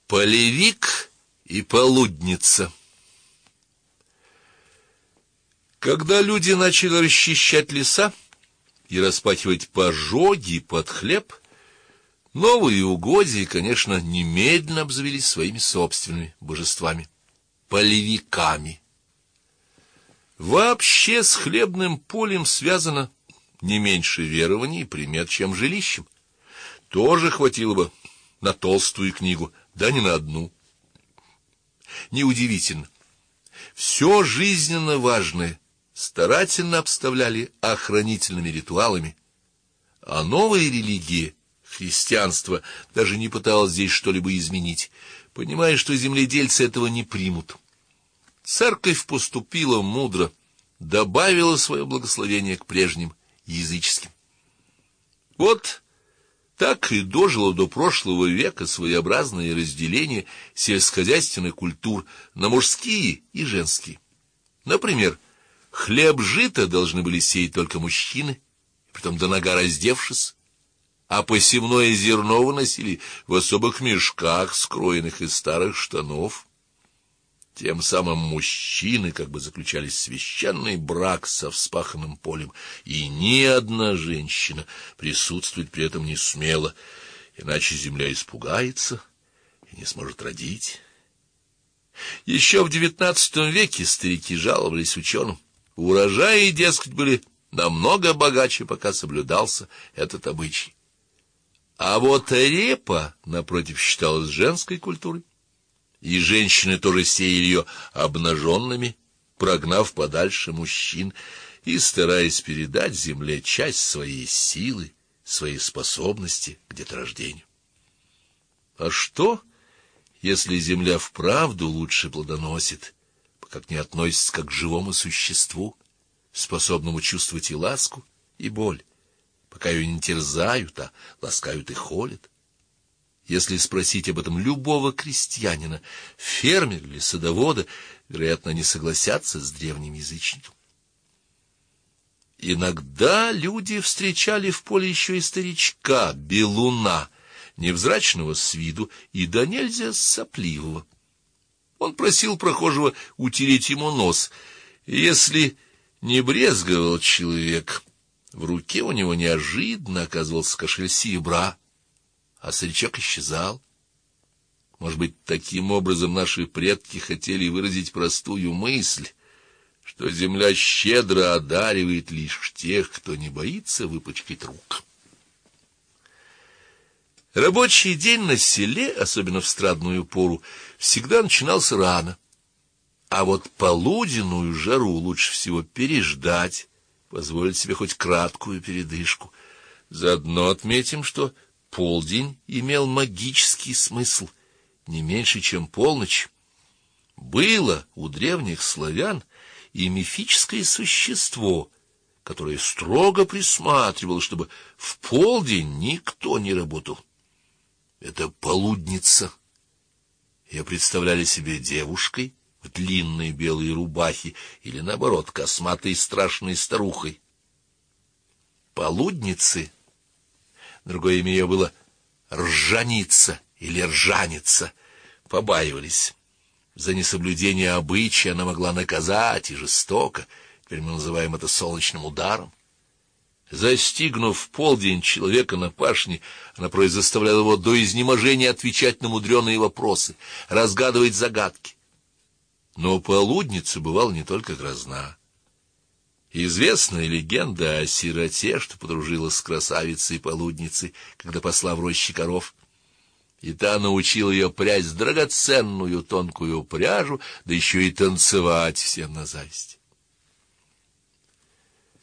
Полевик и полудница. Когда люди начали расчищать леса и распахивать пожоги под хлеб, новые угодья, конечно, немедленно обзавелись своими собственными божествами — полевиками. Вообще с хлебным полем связано не меньше верований и примет, чем жилищем. Тоже хватило бы на толстую книгу, да не на одну. Неудивительно. Все жизненно важное старательно обставляли охранительными ритуалами, а новая религия, христианство, даже не пыталась здесь что-либо изменить, понимая, что земледельцы этого не примут. Церковь поступила мудро, добавила свое благословение к прежним языческим. Вот так и дожило до прошлого века своеобразное разделение сельскохозяйственных культур на мужские и женские. Например, хлеб-жито должны были сеять только мужчины, притом до нога раздевшись, а посевное зерно выносили в особых мешках, скроенных из старых штанов. Тем самым мужчины как бы заключали священный брак со вспаханным полем, и ни одна женщина присутствовать при этом не смела, иначе земля испугается и не сможет родить. Еще в XIX веке старики жаловались ученым. Урожаи, дескать, были намного богаче, пока соблюдался этот обычай. А вот репа, напротив, считалась женской культурой. И женщины тоже сеяли ее обнаженными, прогнав подальше мужчин и стараясь передать земле часть своей силы, своей способности к деторождению. А что, если земля вправду лучше плодоносит, как не относится как к живому существу, способному чувствовать и ласку, и боль, пока ее не терзают, а ласкают и холят? Если спросить об этом любого крестьянина, фермера или садовода, вероятно, они согласятся с древним язычником. Иногда люди встречали в поле еще и старичка, белуна, невзрачного с виду и до нельзя сопливого. Он просил прохожего утереть ему нос. Если не брезговал человек, в руке у него неожиданно оказывался кошель серебра, а старичок исчезал. Может быть, таким образом наши предки хотели выразить простую мысль, что земля щедро одаривает лишь тех, кто не боится выпачкать рук. Рабочий день на селе, особенно в страдную пору, всегда начинался рано. А вот полуденную жару лучше всего переждать, позволить себе хоть краткую передышку. Заодно отметим, что полдень имел магический смысл, не меньше, чем полночь. Было у древних славян и мифическое существо, которое строго присматривало, чтобы в полдень никто не работал. Это полудница. Ее представляли себе девушкой в длинной белой рубахе или, наоборот, косматой страшной старухой. Полудницы, другое имя ее было ржаница или ржаница, побаивались. За несоблюдение обычая она могла наказать и жестоко, теперь мы называем это солнечным ударом. Застигнув в полдень человека на пашне, она порой заставляла его до изнеможения отвечать на мудреные вопросы, разгадывать загадки. Но полудница бывала не только грозна. Известная легенда о сироте, что подружилась с красавицей-полудницей, когда пасла в роще коров. И та научила ее прясть драгоценную тонкую пряжу, да еще и танцевать всем на зависть.